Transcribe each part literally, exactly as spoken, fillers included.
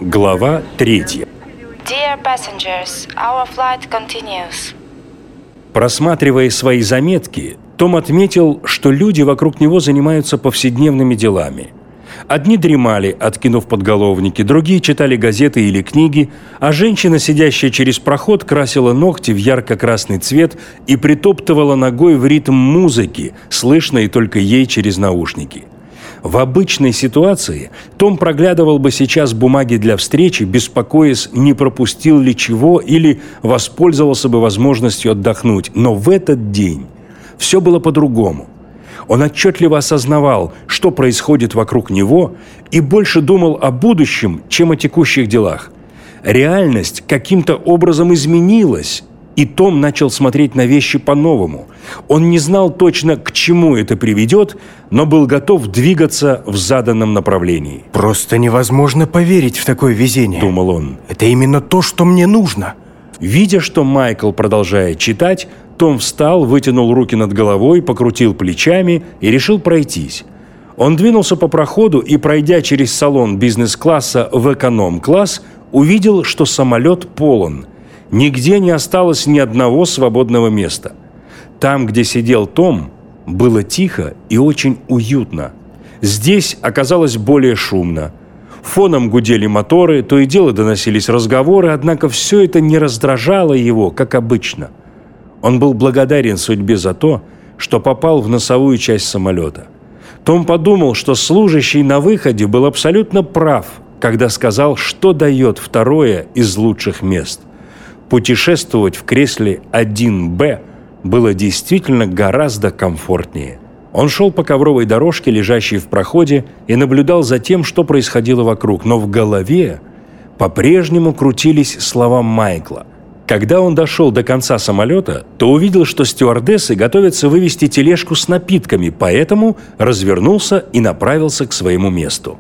Глава третья. Dear passengers, our flight continues. Просматривая свои заметки, Том отметил, что люди вокруг него занимаются повседневными делами. Одни дремали, откинув подголовники, другие читали газеты или книги, а женщина, сидящая через проход, красила ногти в ярко-красный цвет и притоптывала ногой в ритм музыки, слышной только ей через наушники. В обычной ситуации Том проглядывал бы сейчас бумаги для встречи, беспокоясь, не пропустил ли чего или воспользовался бы возможностью отдохнуть. Но в этот день все было по-другому. Он отчетливо осознавал, что происходит вокруг него, и больше думал о будущем, чем о текущих делах. Реальность каким-то образом изменилась, и Том начал смотреть на вещи по-новому. Он не знал точно, к чему это приведет, но был готов двигаться в заданном направлении. «Просто невозможно поверить в такое везение», — думал он. «Это именно то, что мне нужно». Видя, что Майкл продолжает читать, Том встал, вытянул руки над головой, покрутил плечами и решил пройтись. Он двинулся по проходу и, пройдя через салон бизнес-класса в эконом-класс, увидел, что самолет полон. Нигде не осталось ни одного свободного места. Там, где сидел Том, было тихо и очень уютно. Здесь оказалось более шумно. Фоном гудели моторы, то и дело доносились разговоры, однако все это не раздражало его, как обычно. Он был благодарен судьбе за то, что попал в носовую часть самолета. Том подумал, что служащий на выходе был абсолютно прав, когда сказал, что дает второе из лучших мест. Путешествовать в кресле один бэ было действительно гораздо комфортнее. Он шел по ковровой дорожке, лежащей в проходе, и наблюдал за тем, что происходило вокруг, но в голове по-прежнему крутились слова Майкла. Когда он дошел до конца самолета, то увидел, что стюардессы готовятся вывести тележку с напитками, поэтому развернулся и направился к своему месту.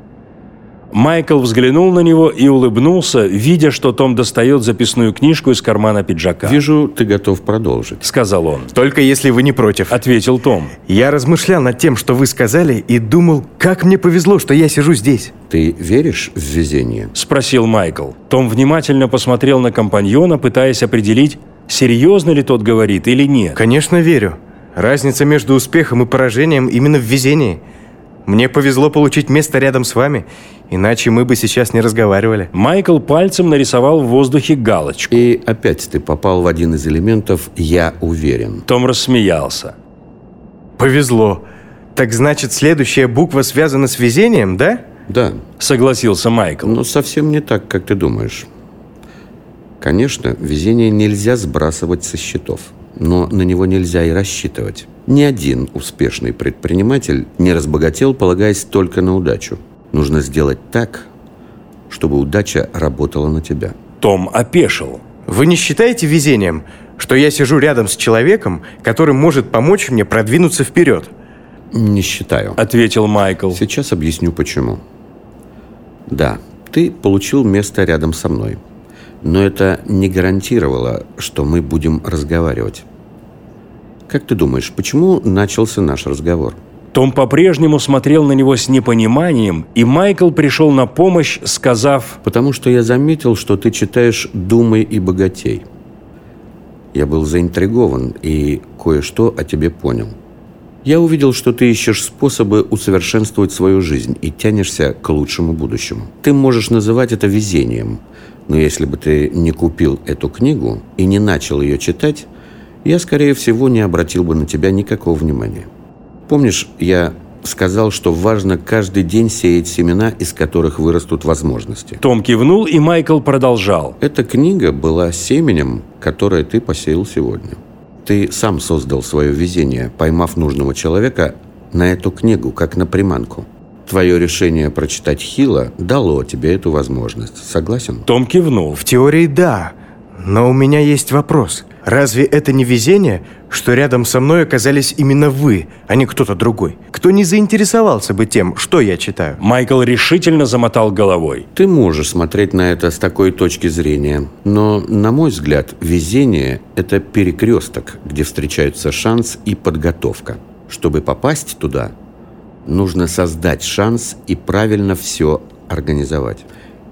Майкл взглянул на него и улыбнулся, видя, что Том достает записную книжку из кармана пиджака. «Вижу, ты готов продолжить», — сказал он. «Только если вы не против», — ответил Том. «Я размышлял над тем, что вы сказали, и думал, как мне повезло, что я сижу здесь». «Ты веришь в везение?» — спросил Майкл. Том внимательно посмотрел на компаньона, пытаясь определить, серьезно ли тот говорит или нет. «Конечно, верю. Разница между успехом и поражением именно в везении. Мне повезло получить место рядом с вами, иначе мы бы сейчас не разговаривали». Майкл пальцем нарисовал в воздухе галочку. «И опять ты попал в один из элементов «я уверен». Том рассмеялся. «Повезло. Так значит, следующая буква связана с везением, да?» «Да», — согласился Майкл. «Но совсем не так, как ты думаешь. Конечно, везение нельзя сбрасывать со счетов, но на него нельзя и рассчитывать. Ни один успешный предприниматель не разбогател, полагаясь только на удачу. Нужно сделать так, чтобы удача работала на тебя». Том опешил. «Вы не считаете везением, что я сижу рядом с человеком, который может помочь мне продвинуться вперед?» «Не считаю», — ответил Майкл. «Сейчас объясню, почему. Да, ты получил место рядом со мной, но это не гарантировало, что мы будем разговаривать. Как ты думаешь, почему начался наш разговор?» Том по-прежнему смотрел на него с непониманием, и Майкл пришел на помощь, сказав: «Потому что я заметил, что ты читаешь «Думай и богатей». Я был заинтригован и кое-что о тебе понял. Я увидел, что ты ищешь способы усовершенствовать свою жизнь и тянешься к лучшему будущему. Ты можешь называть это везением, но если бы ты не купил эту книгу и не начал ее читать, я, скорее всего, не обратил бы на тебя никакого внимания. Помнишь, я сказал, что важно каждый день сеять семена, из которых вырастут возможности?» Том кивнул, и Майкл продолжал. «Эта книга была семенем, которое ты посеял сегодня. Ты сам создал свое везение, поймав нужного человека на эту книгу, как на приманку. Твое решение прочитать Хилла дало тебе эту возможность. Согласен?» Том кивнул. «В теории да, но у меня есть вопрос. Разве это не везение, что рядом со мной оказались именно вы, а не кто-то другой? Кто не заинтересовался бы тем, что я читаю?» Майкл решительно замотал головой. «Ты можешь смотреть на это с такой точки зрения, но, на мой взгляд, везение – это перекресток, где встречаются шанс и подготовка. Чтобы попасть туда, нужно создать шанс и правильно все организовать.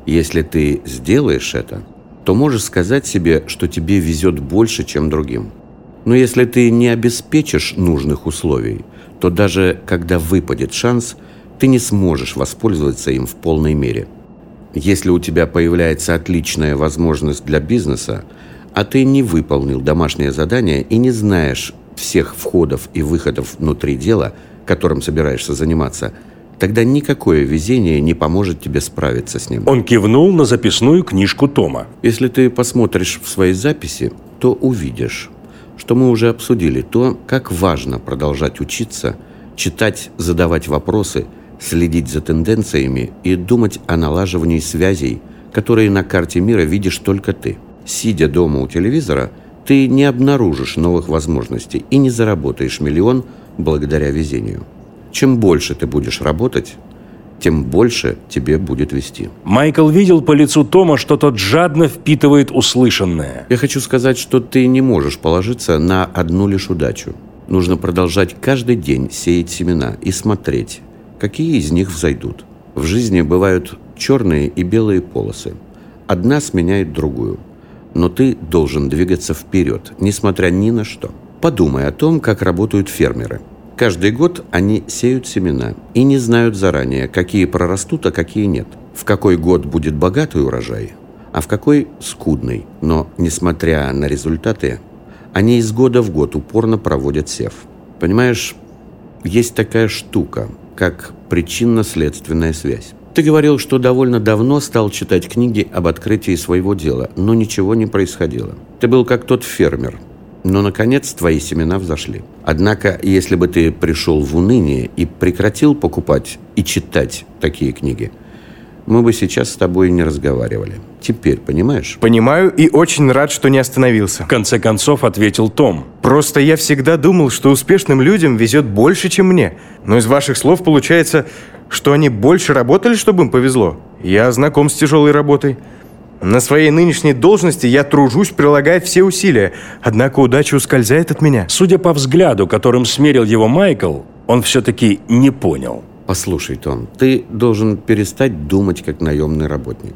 Если ты сделаешь это, то можешь сказать себе, что тебе везет больше, чем другим. Но если ты не обеспечишь нужных условий, то даже когда выпадет шанс, ты не сможешь воспользоваться им в полной мере. Если у тебя появляется отличная возможность для бизнеса, а ты не выполнил домашнее задание и не знаешь всех входов и выходов внутри дела, которым собираешься заниматься, тогда никакое везение не поможет тебе справиться с ним. Он кивнул на записную книжку Тома. Если ты посмотришь в свои записи, то увидишь, что мы уже обсудили то, как важно продолжать учиться, читать, задавать вопросы, следить за тенденциями и думать о налаживании связей, которые на карте мира видишь только ты. Сидя дома у телевизора, ты не обнаружишь новых возможностей и не заработаешь миллион благодаря везению. Чем больше ты будешь работать, тем больше тебе будет вести. Майкл видел по лицу Тома, что тот жадно впитывает услышанное. Я хочу сказать, что ты не можешь положиться на одну лишь удачу. Нужно продолжать каждый день сеять семена и смотреть, какие из них взойдут. В жизни бывают черные и белые полосы. Одна сменяет другую. Но ты должен двигаться вперед, несмотря ни на что. Подумай о том, как работают фермеры. Каждый год они сеют семена и не знают заранее, какие прорастут, а какие нет. В какой год будет богатый урожай, а в какой скудный. Но, несмотря на результаты, они из года в год упорно проводят сев. Понимаешь, есть такая штука, как причинно-следственная связь. Ты говорил, что довольно давно стал читать книги об открытии своего дела, но ничего не происходило. Ты был как тот фермер, но, наконец, твои семена взошли. Однако, если бы ты пришел в уныние и прекратил покупать и читать такие книги, мы бы сейчас с тобой не разговаривали. Теперь понимаешь? Понимаю и очень рад, что не остановился. В конце концов ответил Том. Просто я всегда думал, что успешным людям везет больше, чем мне. Но из ваших слов получается, что они больше работали, чтобы им повезло. Я знаком с тяжелой работой. На своей нынешней должности я тружусь, прилагая все усилия. Однако удача ускользает от меня. Судя по взгляду, которым смерил его Майкл, он все-таки не понял. Послушай, Том, ты должен перестать думать как наемный работник.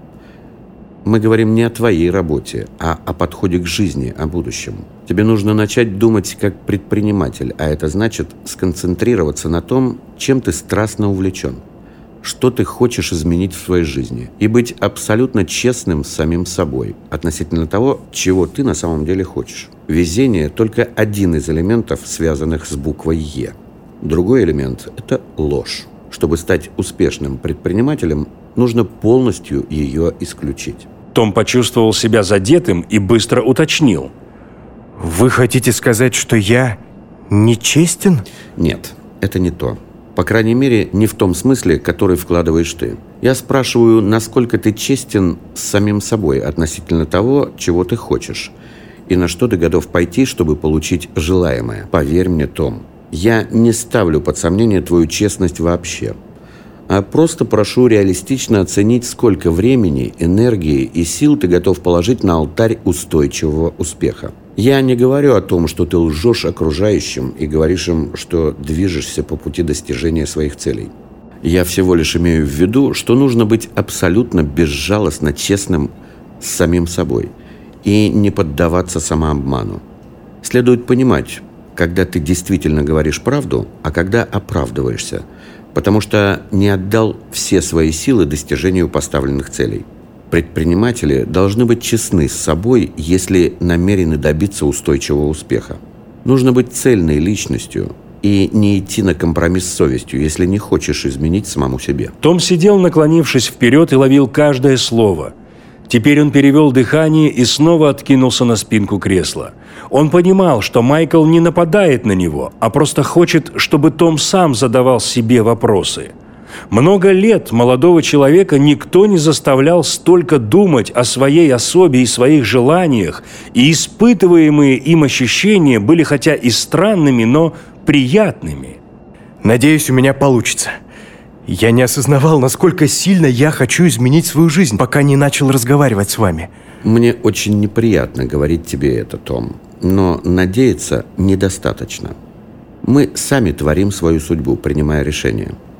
Мы говорим не о твоей работе, а о подходе к жизни, о будущем. Тебе нужно начать думать как предприниматель, а это значит сконцентрироваться на том, чем ты страстно увлечен, что ты хочешь изменить в своей жизни, и быть абсолютно честным с самим собой относительно того, чего ты на самом деле хочешь. Везение – только один из элементов, связанных с буквой «Е». Другой элемент – это ложь. Чтобы стать успешным предпринимателем, нужно полностью ее исключить. Том почувствовал себя задетым и быстро уточнил. Вы хотите сказать, что я нечестен? Нет, это не то. По крайней мере, не в том смысле, который вкладываешь ты. Я спрашиваю, насколько ты честен с самим собой относительно того, чего ты хочешь, и на что ты готов пойти, чтобы получить желаемое. Поверь мне, Том, я не ставлю под сомнение твою честность вообще, а просто прошу реалистично оценить, сколько времени, энергии и сил ты готов положить на алтарь устойчивого успеха. Я не говорю о том, что ты лжешь окружающим и говоришь им, что движешься по пути достижения своих целей. Я всего лишь имею в виду, что нужно быть абсолютно безжалостно честным с самим собой и не поддаваться самообману. Следует понимать, когда ты действительно говоришь правду, а когда оправдываешься, потому что не отдал все свои силы достижению поставленных целей. Предприниматели должны быть честны с собой, если намерены добиться устойчивого успеха. Нужно быть цельной личностью и не идти на компромисс с совестью, если не хочешь изменить самому себе. Том сидел, наклонившись вперед, и ловил каждое слово. Теперь он перевел дыхание и снова откинулся на спинку кресла. Он понимал, что Майкл не нападает на него, а просто хочет, чтобы Том сам задавал себе вопросы. Много лет молодого человека никто не заставлял столько думать о своей особе и своих желаниях, и испытываемые им ощущения были хотя и странными, но приятными. Надеюсь, у меня получится. Я не осознавал, насколько сильно я хочу изменить свою жизнь, пока не начал разговаривать с вами. Мне очень неприятно говорить тебе это, Том, но надеяться недостаточно. Мы сами творим свою судьбу, принимая решения.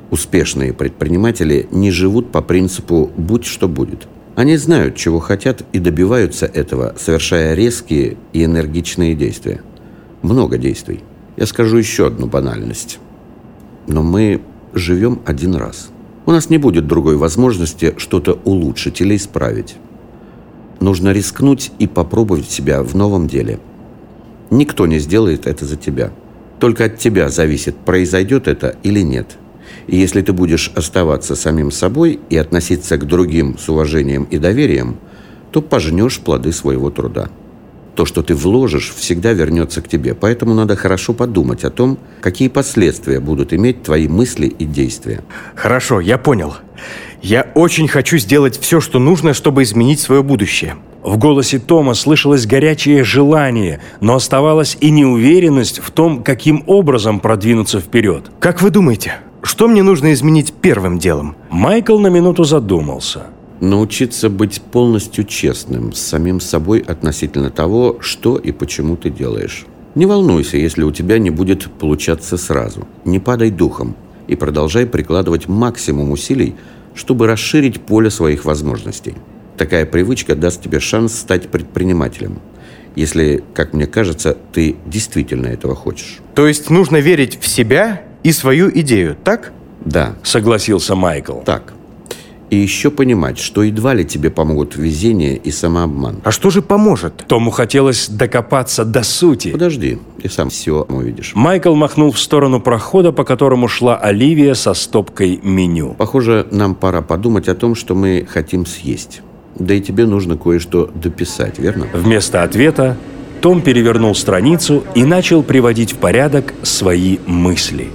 Успешные предприниматели не живут по принципу «будь что будет». Они знают, чего хотят, и добиваются этого, совершая резкие и энергичные действия. Много действий. Я скажу еще одну банальность. Но мы живем один раз. У нас не будет другой возможности что-то улучшить или исправить. Нужно рискнуть и попробовать себя в новом деле. Никто не сделает это за тебя. Только от тебя зависит, произойдет это или нет. И если ты будешь оставаться самим собой и относиться к другим с уважением и доверием, то пожнешь плоды своего труда. То, что ты вложишь, всегда вернется к тебе. Поэтому надо хорошо подумать о том, какие последствия будут иметь твои мысли и действия. Хорошо, я понял. Я очень хочу сделать все, что нужно, чтобы изменить свое будущее. В голосе Тома слышалось горячее желание, но оставалась и неуверенность в том, каким образом продвинуться вперед. Как вы думаете, что мне нужно изменить первым делом? Майкл на минуту задумался. Научиться быть полностью честным с самим собой относительно того, что и почему ты делаешь. Не волнуйся, если у тебя не будет получаться сразу. Не падай духом и продолжай прикладывать максимум усилий, чтобы расширить поле своих возможностей. Такая привычка даст тебе шанс стать предпринимателем, если, как мне кажется, ты действительно этого хочешь. То есть нужно верить в себя и свою идею, так? Да. Согласился Майкл. Так. И еще понимать, что едва ли тебе помогут везение и самообман. А что же поможет? Тому хотелось докопаться до сути. Подожди, ты сам все увидишь. Майкл махнул в сторону прохода, по которому шла Оливия со стопкой меню. Похоже, нам пора подумать о том, что мы хотим съесть. Да и тебе нужно кое-что дописать, верно? Вместо ответа Том перевернул страницу и начал приводить в порядок свои мысли.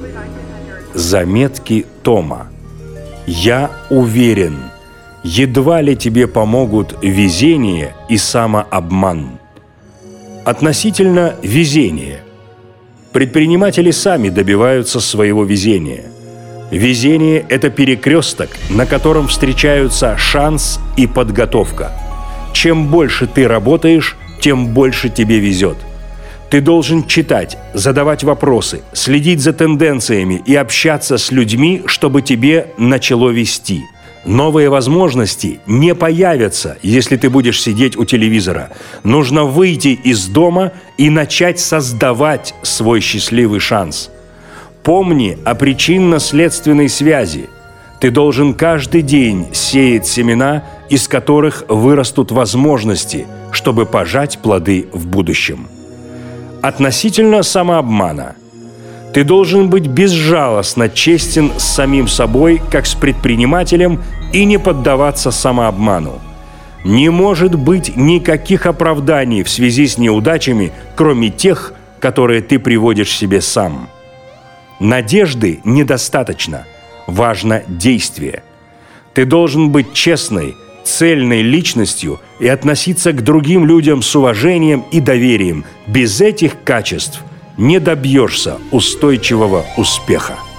Заметки Тома. «Я уверен, едва ли тебе помогут везение и самообман». Относительно везения. Предприниматели сами добиваются своего везения. Везение – это перекресток, на котором встречаются шанс и подготовка. Чем больше ты работаешь, тем больше тебе везет. Ты должен читать, задавать вопросы, следить за тенденциями и общаться с людьми, чтобы тебе начало везти. Новые возможности не появятся, если ты будешь сидеть у телевизора. Нужно выйти из дома и начать создавать свой счастливый шанс. Помни о причинно-следственной связи. Ты должен каждый день сеять семена, из которых вырастут возможности, чтобы пожать плоды в будущем. Относительно самообмана. Ты должен быть безжалостно честен с самим собой, как с предпринимателем, и не поддаваться самообману. Не может быть никаких оправданий в связи с неудачами, кроме тех, которые ты приводишь себе сам. Надежды недостаточно. Важно действие. Ты должен быть честной, цельной личностью и относиться к другим людям с уважением и доверием. Без этих качеств не добьешься устойчивого успеха.